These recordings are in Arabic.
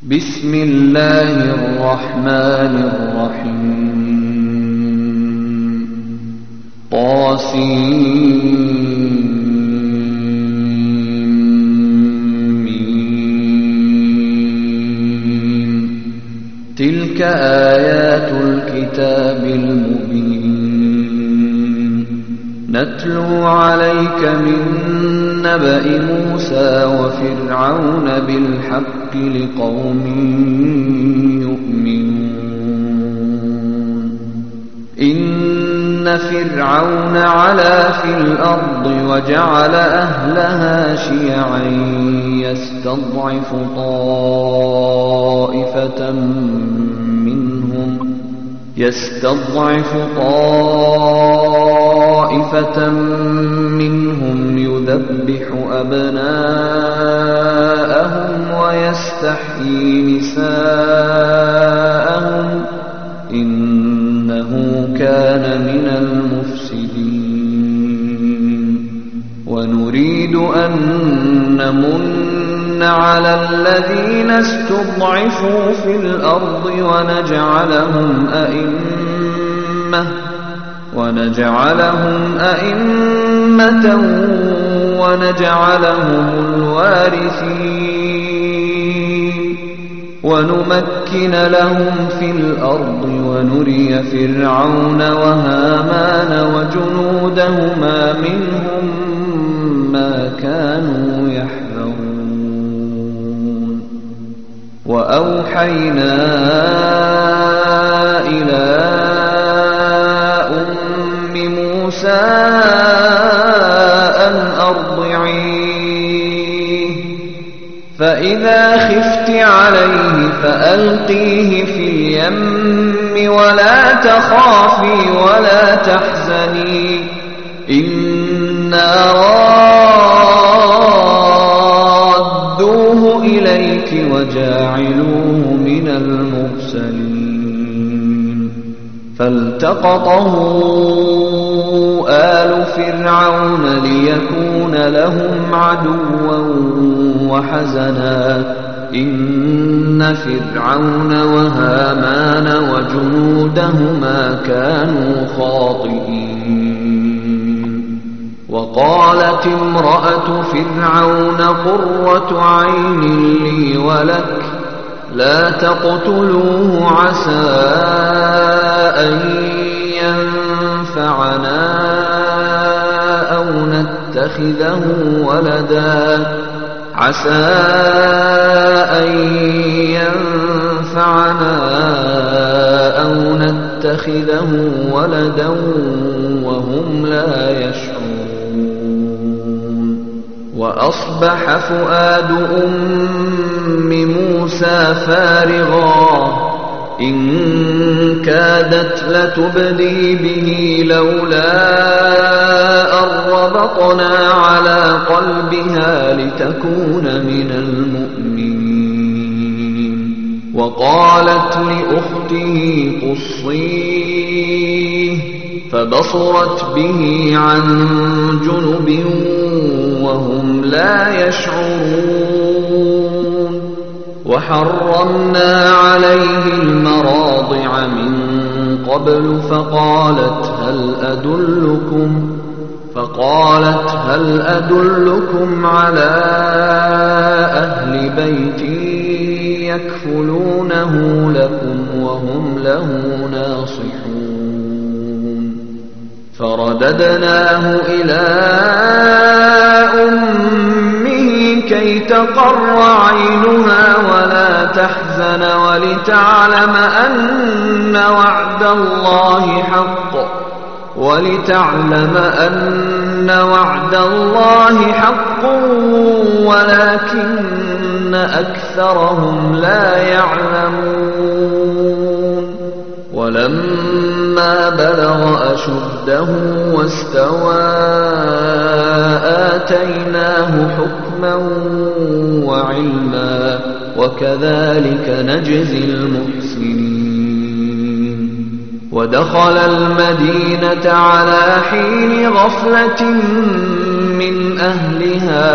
بسم الله الرحمن الرحيم طاسيم تلك آيات الكتاب المبين نتلو عليك من نبأ موسى وفرعون بالحق لقوم يؤمنون إن فرعون علا في الأرض وجعل أهلها شيعا يستضعف طائفة منهم يذبح أبناءهم ويستحيي نساءهم إنه كان من المفسدين ونريد أن نمن على الذين استضعفوا في الأرض ونجعلهم أئمة ونجعلهم الوارثين ونمكن لهم في الأرض ونري فرعون وهامان وجنودهما منهم ما كانوا يحذرون وأوحينا إلى موسى أن أرضعيه فإذا خفت عليه فألقيه في اليم ولا تخافي ولا تحزني إنا رادوه إليك وجاعلوه من المرسلين فالتقطه آل فرعون ليكون لهم عدوا وحزنا إن فرعون وهامان وجنودهما كانوا خاطئين وقالت امرأة فرعون قرة عين لي ولك لا تقتلوه عسى أن ينفعنا أو نتخذه ولدا وهم لا يشعرون وأصبح فؤاد أم موسى فارغا إن كادت لتبدي به لولا أن ربطنا على قلبها لتكون من المؤمنين وقالت لأخته قصيه فبصرت به عن جنب وهم لا يشعرون وحرمنا عليه المراضع من قبل فقالت هل أدلكم على أهل بيت يكفلونه لكم وهم له ناصحون فرددناه إلى أمه كي تقر عينها ولا تحزن ولتعلم أن وعد الله حق ولكن أكثرهم لا يعلمون ولما بلغ أشده واستوى آتيناه حكما وعلما وكذلك نجزي المحسنين ودخل المدينة على حين غفلة من أهلها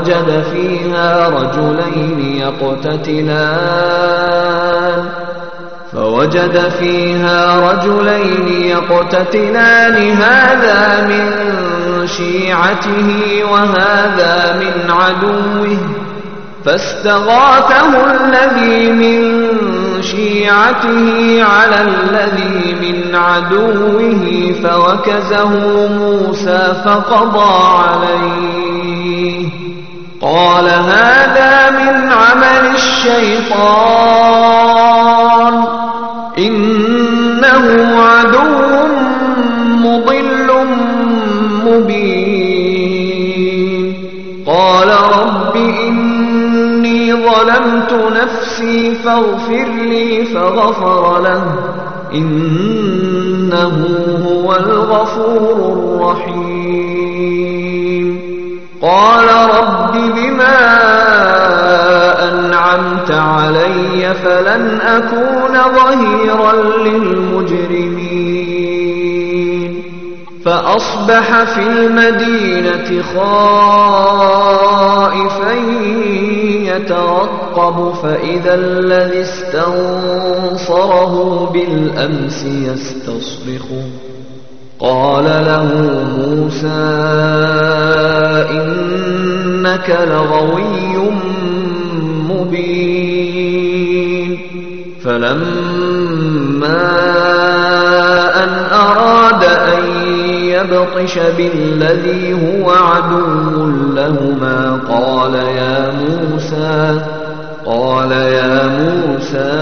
فوجد فيها رجلين يقتتلان هذا من شيعته وهذا من عدوه فاستغاثه الذي من شيعته على الذي من عدوه فوكزه موسى فقضى عليه قال هذا من عمل الشيطان إنه عدو مضل مبين قال رب إني ظلمت نفسي فاغفر لي فغفر له إنه هو الغفور الرحيم قال رب بما أنعمت علي فلن أكون ظهيرا للمجرمين فأصبح في المدينة خائفا يترقب فإذا الذي استنصره بالأمس يستصرخه قال له موسى إنك لغوي مبين فلما أن أراد أن يبطش بالذي هو عدو لهما قال يا موسى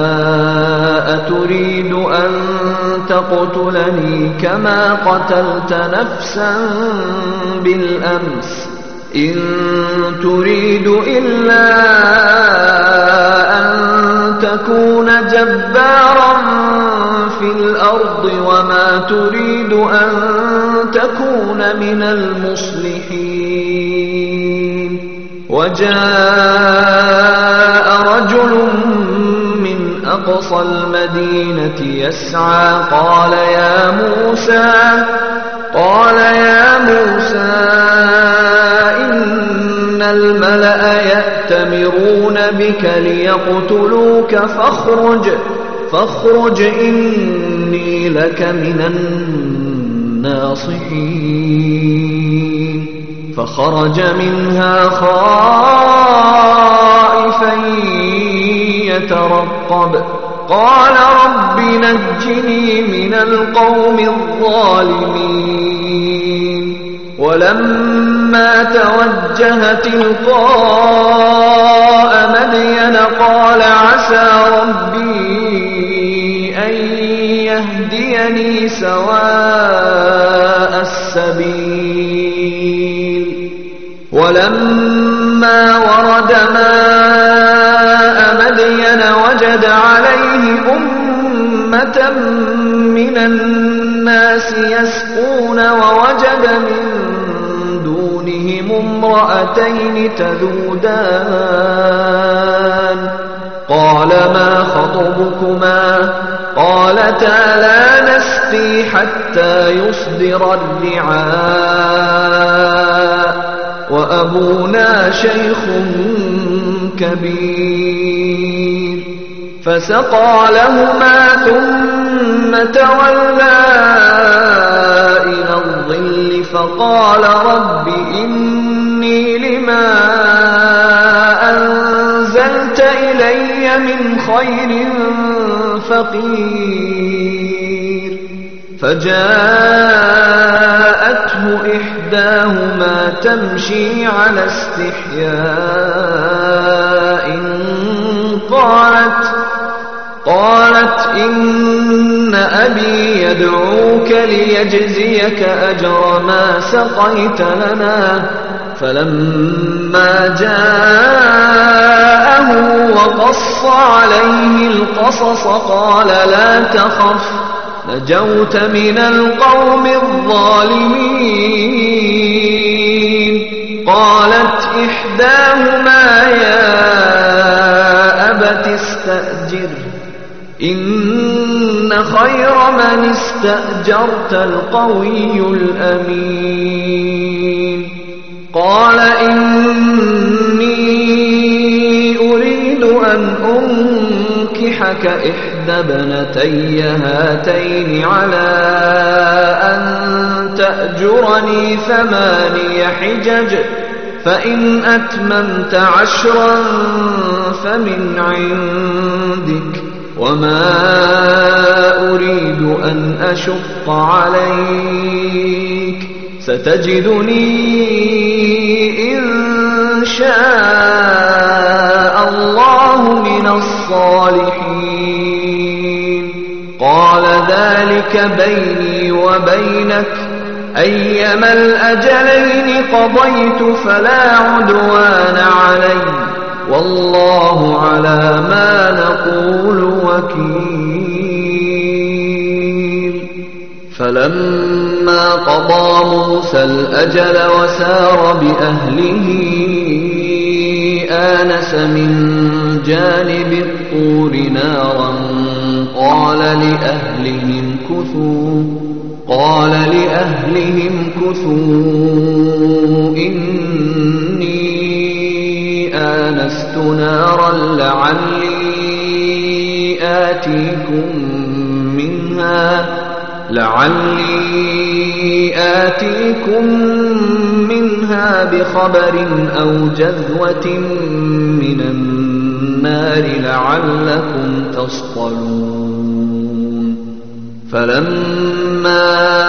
أتريد أن تقتلني كما قتلت نفسا بالأمس إن تريد إلا أن تكون جبارا في الأرض وما تريد أن تكون من المصلحين وجاء رجل من أقصى المدينة يسعى قال يا موسى إن الملأ يأتمرون بك ليقتلوك فاخرج إني لك من الناصحين فخرج منها خائفا يترقب قال رب نجني من القوم الظالمين ولما توجه تلقاء مدين قال عسى ربي أن يهديني سواء السبيل ولما ورد ماء مدين وجد عليه أمة من الناس يسقون ووجد من دونهم امرأتين تذودان قال ما خطبكما قالتا لا نسقي حتى يصدر الرعاء وأبونا شيخ كبير فسقى لهما ثم تولى إلى الظل فقال رب إني لما أنزلت إلي من خير فقير فجاءته إحداهما تمشي على استحياء قالت إن أبي يدعوك ليجزيك أجر ما سقيت لنا فلما جاءه وقص عليه القصص قال لا تخف نجوت من القوم الظالمين قالت إحداهما يا أبت استأجر إن خير من استأجرت القوي الأمين قال إني أريد أن أنكحك إحدى ابنتي هاتين على أن تأجرني 8 حجج فإن أتممت 10 فمن عندك وما أريد أن أشق عليك ستجدني إن شاء الله من الصالحين قال ذلك بيني وبينك أيما الأجلين قضيت فلا عدوان علي والله على ما نقول وكيل فلما قضى موسى الأجل وسار بأهله آنس من جانب الطور نارا قال لأهلهم كثوا إني آنست نارا لعلي آتيكم منها بخبر أو جذوة من النار لعلكم تصطلون فلما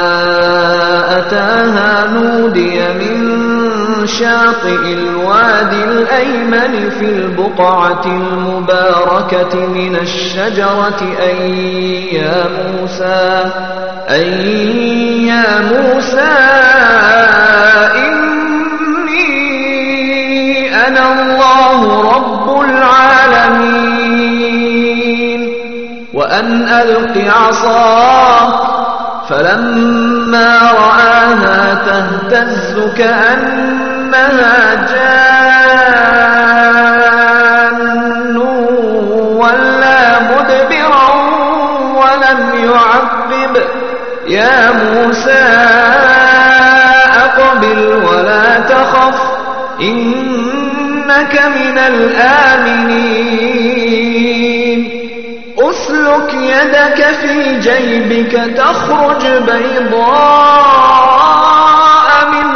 أتاها نودي من شاطئ الوادي الأيمن في البقعة المباركة من الشجرة أن يا موسى إني أنا الله رب العالمين وأن ألق عصاك فلما رآها تهتز كأنها جان ولا مدبرا ولم يعقب يا موسى أقبل ولا تخف إنك من الآمنين أسلك يدك في جيبك تخرج بيضاء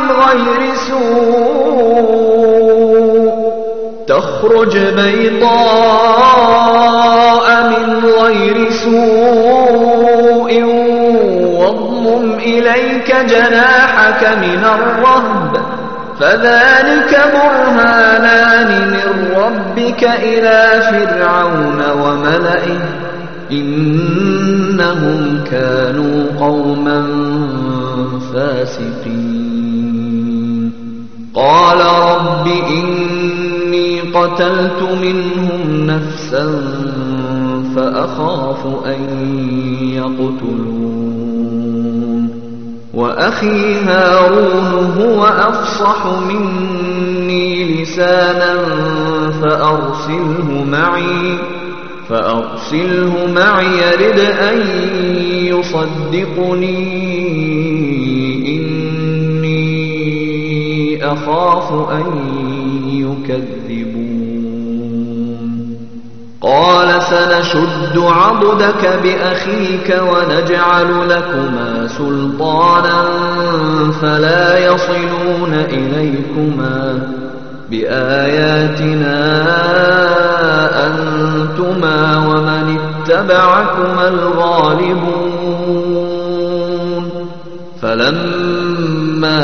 من غير سوء واضمم إليك جناحك من الرهب فذلك برهانان من ربك إلى فرعون وملئه إنهم كانوا قوما فاسقين قال رب إني قتلت منهم نفسا فأخاف أن يقتلون وأخي هارون هو أفصح مني لسانا فأرسله معي يرد أن يصدقني إني أخاف أن يكذبون قال سنشد عضدك بأخيك ونجعل لكما سلطانا فلا يصلون إليكما بآياتنا أنتما ومن اتبعكما الغالبون فلما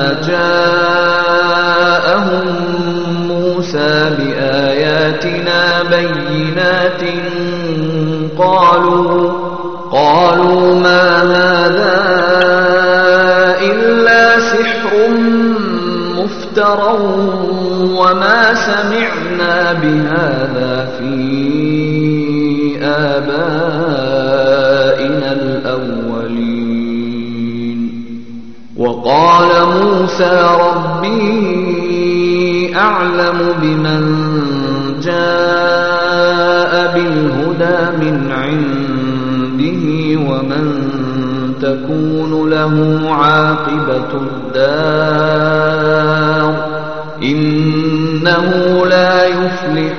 جاءهم موسى بآياتنا بينات قالوا ما هذا إلا سحر مفترى وما سمعنا بهذا في آبائنا الأولين وقال موسى ربي أعلم بمن جاء بالهدى من عنده ومن تكون له عاقبة الدار إنه لا يفلح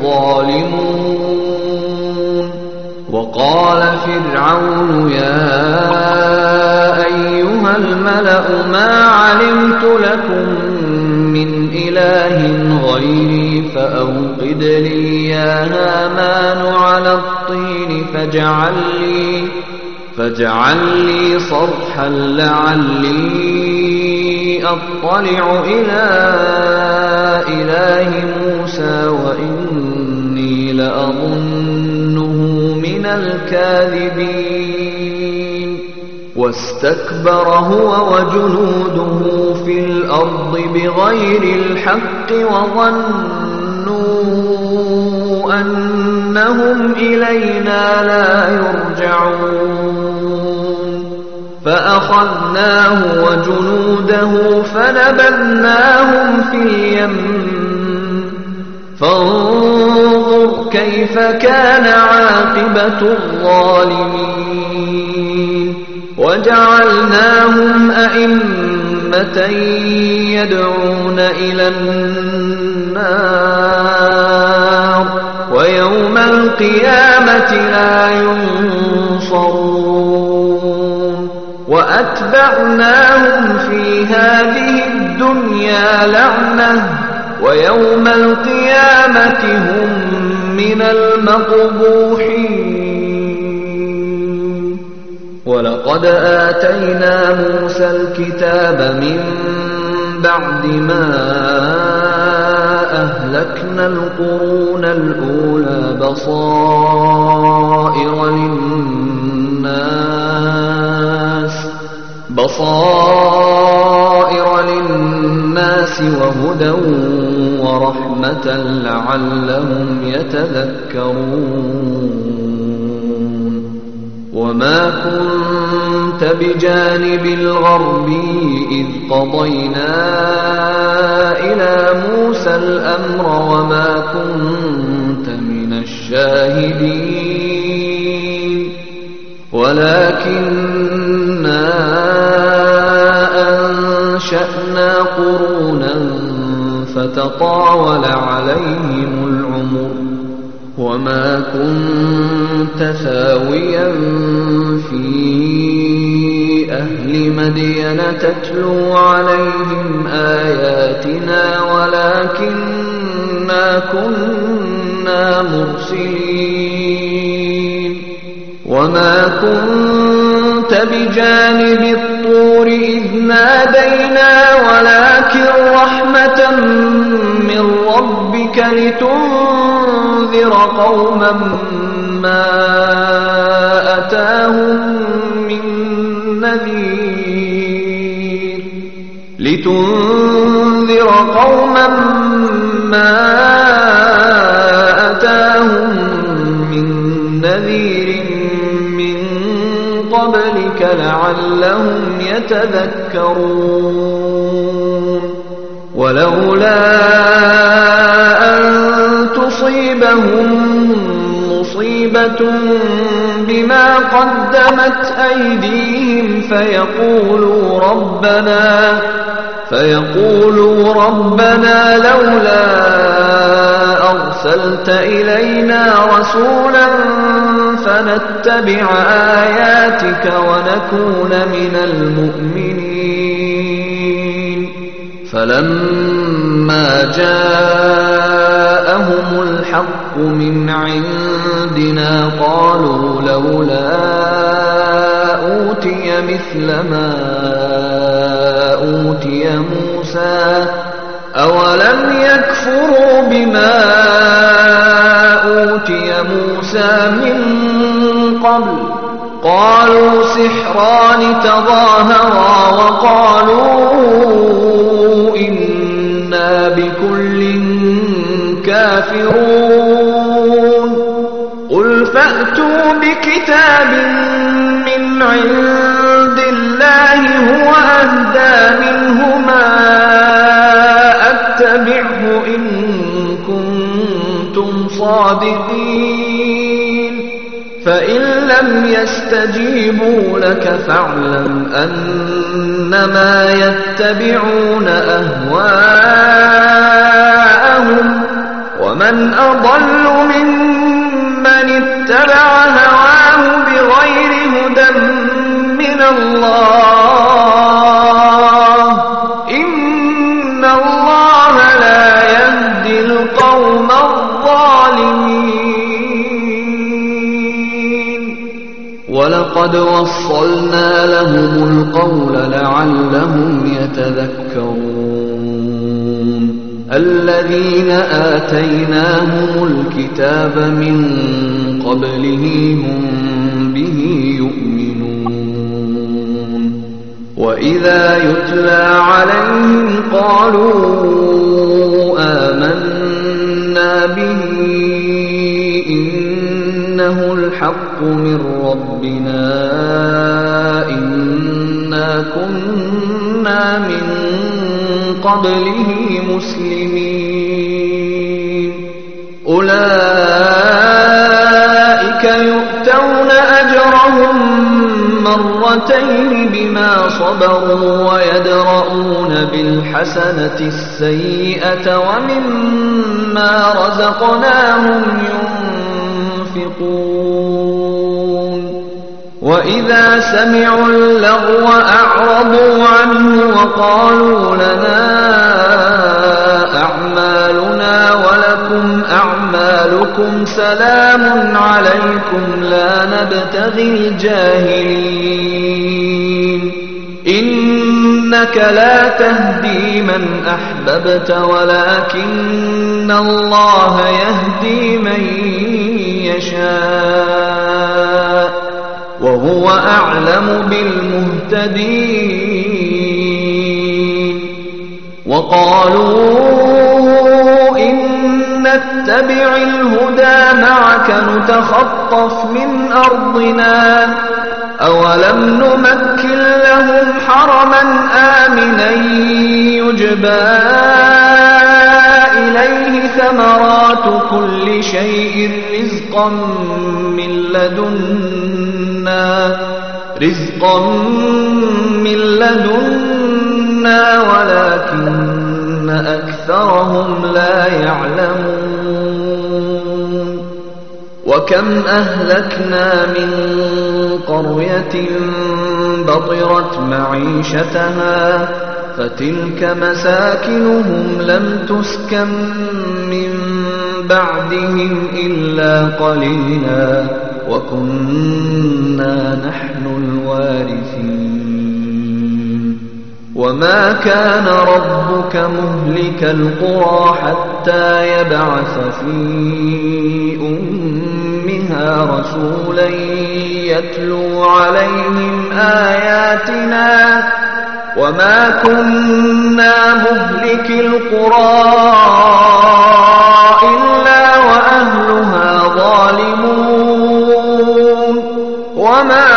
الظالمون. وقال فرعون يا أيها الملأ ما علمت لكم من إله غيري فأوقد لي يا هامان على الطين فاجعل لي صرحا لعلي أطلع إلى إله موسى وإني لأظنه من الكاذبين. واستكبر هو وجنوده في الأرض بغير الحق وظنوا أنهم إلينا لا يرجعون. فأخذناه وجنوده فنبذناهم في اليم فانظر كيف كان عاقبة الظالمين. وجعلناهم أئمة يدعون إلى النار ويوم القيامة لا ينصرون. وأتبعناهم في هذه الدنيا لعنة ويوم القيامة هم من المقبوحين. ولقد آتينا موسى الكتاب من بعد ما أهلكنا القرون الأولى بصائر للناس وهدى ورحمة لعلهم يتذكرون. وما كنت بجانب الغربي إذ قضينا إلى موسى الأمر وما كنت من الشاهدين ولكننا أنشأنا قرونا فتطاول عليهم العمر وما كنت ثاويا في أهل مدين تتلو عليهم آياتنا ولكننا كنا مرسلين. وما كنت بجانب الطور إذ نادينا ولكن رحمة من ربك لتنذر قوما ما أتاهم من نذير من قبلك لعلهم يتذكرون. ولولا أن تصيبهم مصيبة بما قدمت أيديهم فيقولوا ربنا لولا أرسلت إلينا رسولا فنتبع آياتك ونكون من المؤمنين. فلما جاءهم الحق من عندنا قالوا لولا أوتي مثل ما أوتي موسى أولم يكفروا بما أوتي موسى من قبل قالوا سحران تظاهرا وقالوا إنا بكل كافرون. قل فأتوا بكتاب من عند الله هو أهدى منهما أتبعه إن كنتم صادقين. فإن لم يستجيبوا لك فاعلم أنما يتبعون أهواءهم ومن أضل ممن اتبع هواه بغير هدى من الله إن الله لا يهدي القوم الظالمين ولقد وصلنا لهم القول لعلهم يتذكرون الذين آتيناهم الكتاب من قبله هم به يؤمنون وإذا يتلى عليهم قالوا آمنا به إنه الحق من ربنا إنا كنا من قبله مسلمين أولئك يؤتون أجرهم مرتين بما صبروا ويدرؤون بالحسنة السيئة ومما رزقناهم ينفقون وإذا سمعوا اللغو أعرضوا عنه وقالوا لنا أعمالنا ولكم أعمالكم سلام عليكم لا نبتغي الجاهلين إنك لا تهدي من أحببت ولكن الله يهدي من يشاء وهو أعلم بالمهتدين وقالوا إن نتبع الهدى معك نتخطف من أرضنا أولم نمكن لهم حرما آمنا يجبى إليه ثمرات كل شيء رزقا من لدنا ولكن أكثرهم لا يعلمون وكم أهلكنا من قرية بطرت معيشتها فتلك مساكنهم لم تسكن من بعدهم إلا قليلا وكنا نحن الوارثين وما كان ربك مهلك القرى حتى يبعث في أمها رسولا يتلو عليهم آياتنا وما كنا مهلك القرى إلا وأهلها ظالمون وما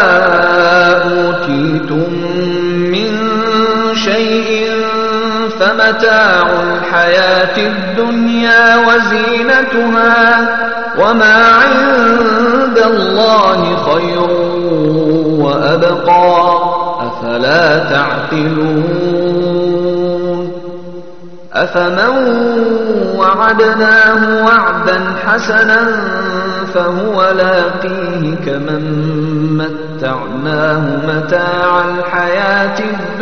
أوتيتم من شيء فمتاع الحياة الدنيا وزينتها وما عند الله خير وأبقى أفلا تعقلون أفمن وعدناه وعدا حسنا فهو لاقيه كمن متعناه متاع الحياة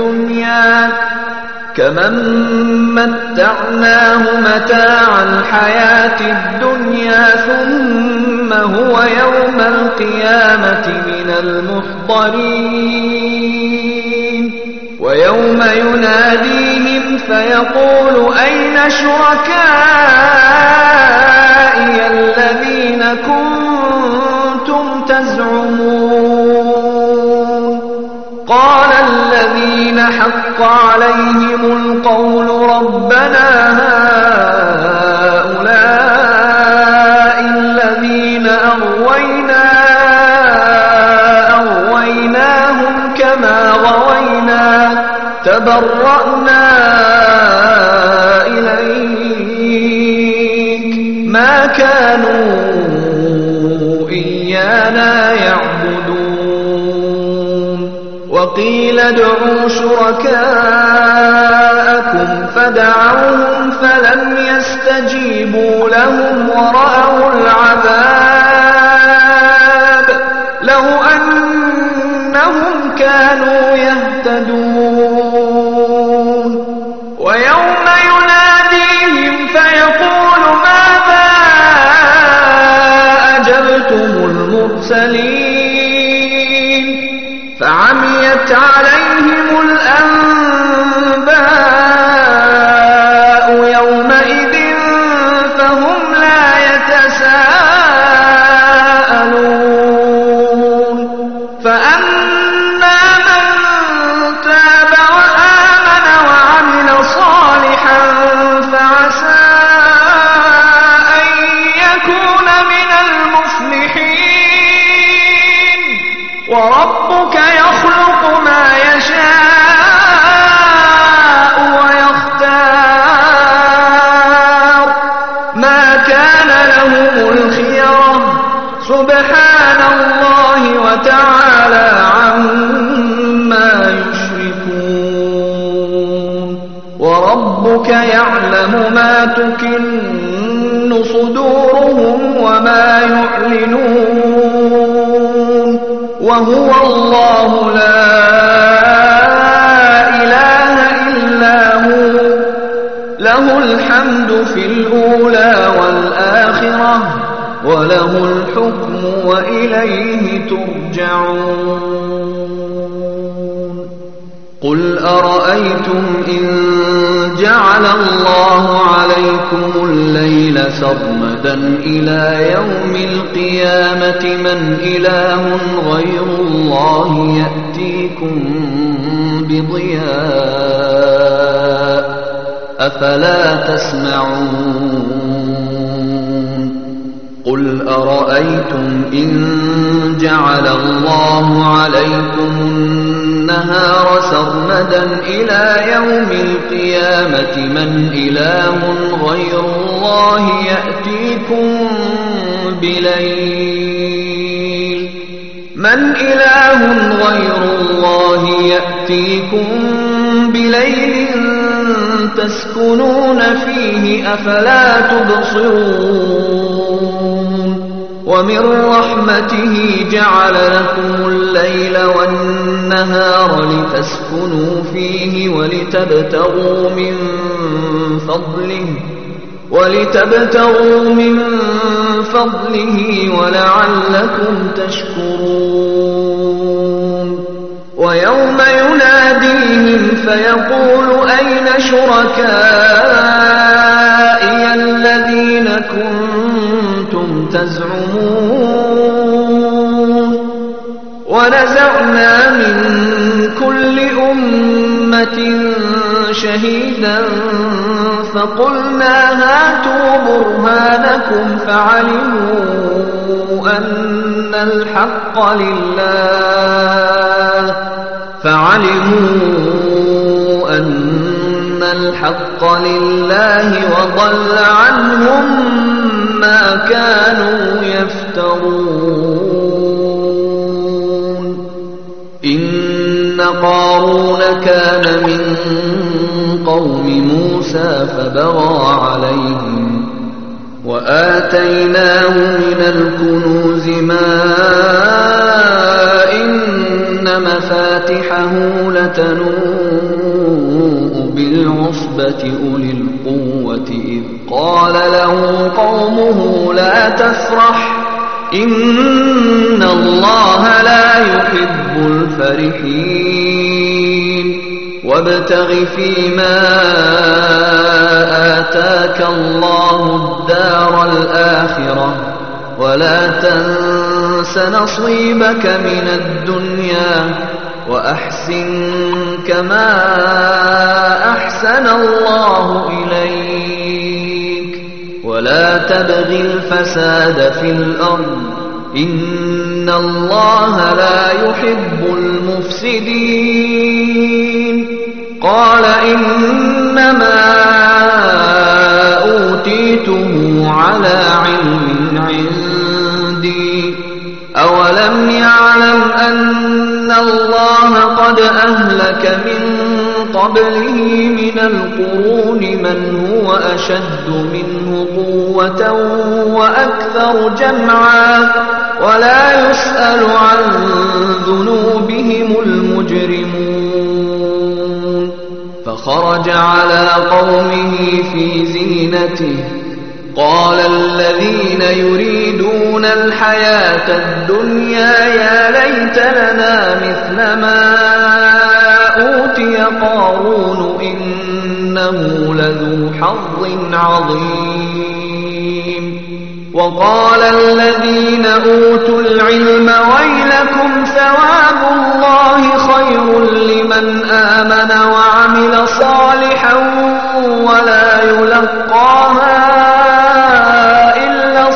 الدنيا ثم هو يوم القيامة من المحضرين ويوم يناديهم فيقول أين شركائي الذين كنتم تزعمون قال الذين حق عليهم القول ربنا هؤلاء الذين أغويناهم كما غوينا تبرأنا إليك ما كانوا إيانا يعبدون وقيل ادعوا شركاءكم فدعوهم فلم يستجيبوا لهم ورأوا العذاب لو أنهم كانوا يهتدون ويوم يناديهم فيقول ماذا أجبتم المرسلين فعميت عليهم الأنباء يومئذ فهم لا يتساءلون فأما من تاب وآمن وعمل صالحا فعسى أن يكون من المفلحين وربك يخلق ما يشاء ويختار ما كان لهم الخيرة سبحان الله وتعالى عما يشركون وربك يعلم ما تكن صدورهم وما يعلنون وهو الله لا إله إلا هو له الحمد في الأولى والآخرة وله الحكم وإليه ترجعون قل أرأيتم إن جعل الله عليكم الليل سرمدا إلى يوم القيامة من إله غير الله يأتيكم بضياء أفلا تسمعون قل أرأيتم إن جعل الله عليكم النهار سرمدا إلى يوم القيامة من إله غير الله يأتيكم بليل من إله غير الله يأتيكم بليل تسكنون فيه أفلا تبصرون ومن رحمته جعل لكم الليل والنهار لتسكنوا فيه ولتبتغوا من فضله ولعلكم تشكرون ويوم يناديهم فيقول أين شركائي الذين كنتم تزعمون ونزعنا من كل أمة شهيدا فقلنا هاتوا برهانكم فعلموا أن الحق لله وضل عنهم ما كانوا يفترون إن قارون كان من قوم موسى فبغى عليهم وآتيناه من الكنوز ما إن مفاتحه لتنوء بالعصبة أولي القوة إذ قال له قومه لا تفرح إن الله لا يحب الفرحين وابتغ فيما آتاك الله الدار الآخرة ولا تنس نصيبك من الدنيا وأحسن كما أحسن الله إليك ولا تبغ الفساد في الأرض إن الله لا يحب المفسدين قال إنما أوتيته على علم عندي أن الله قد أهلك من قبله من القرون من هو أشد منه قوة وأكثر جمعا ولا يسأل عن ذنوبهم المجرمون فخرج على قومه في زينته قال الذين يريدون الحياة الدنيا يا ليت لنا مثل ما أوتي قارون إنه لذو حظ عظيم وقال الذين أوتوا العلم ويلكم ثواب الله خير لمن آمن وعمل صالحا ولا يلقاها إلا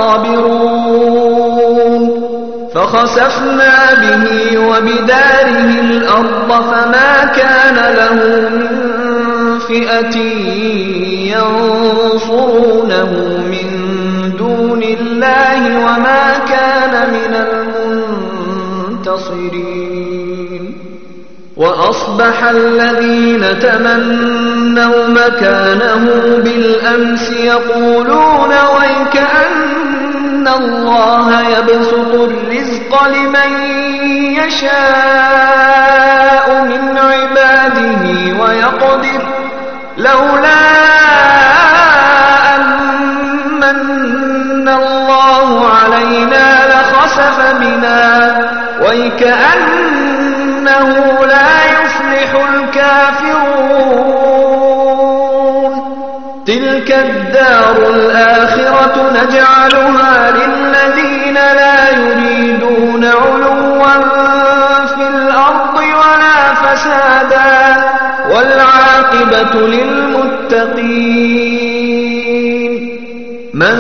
الصابرون فخسفنا به وبداره الأرض فما كان له من فئة ينصرونه من دون الله وما كان من المنتصرين وأصبح الذين تمنوا مكانه بالأمس يقولون ويكأن الله يبسط الرزق لمن يشاء من عباده ويقدر لولا أن من الله علينا لخسف بنا ويكأنه لا يفلح الكافرون تلك الدار الآخرة نجعلها للذين لا يريدون علوا في الأرض ولا فسادا والعاقبة للمتقين من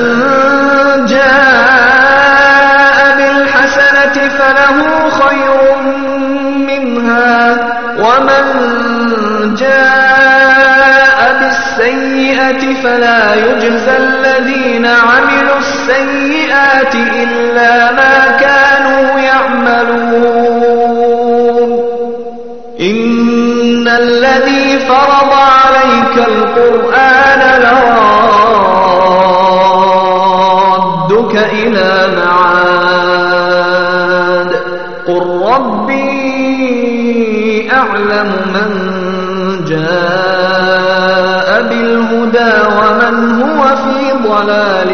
جاء بالحسنة فله خير منها ومن جاء بالسيئة فلا يجزى الذين عملوا السيئات إلا ما كانوا يعملون إن الذي فرض عليك القرآن لرادك إلى معاد قل ربي أعلم من جاء بالهدى ومن هو في ضلال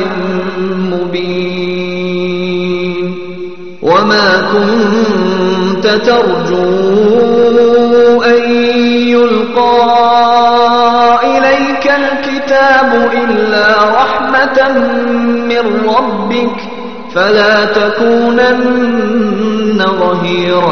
مبين وما كنت ترجو أن يلقى إليك الكتاب إلا رحمة من ربك فلا تكونن ظهيرا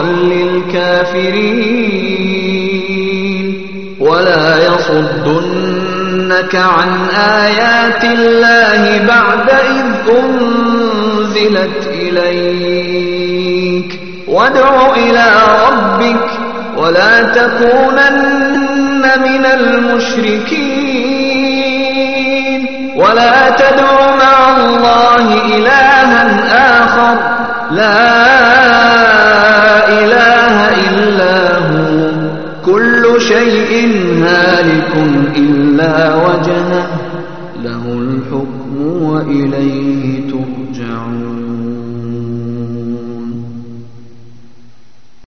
للكافرين ولا يصدنك عن آيات الله بعد إذ أنزلت إليك وادع إلى ربك ولا تكونن من المشركين ولا تدع مع الله إلها آخر لا إله إلا هو كل شيء هالك إلا وجهه له الحكم وإليه ترجعون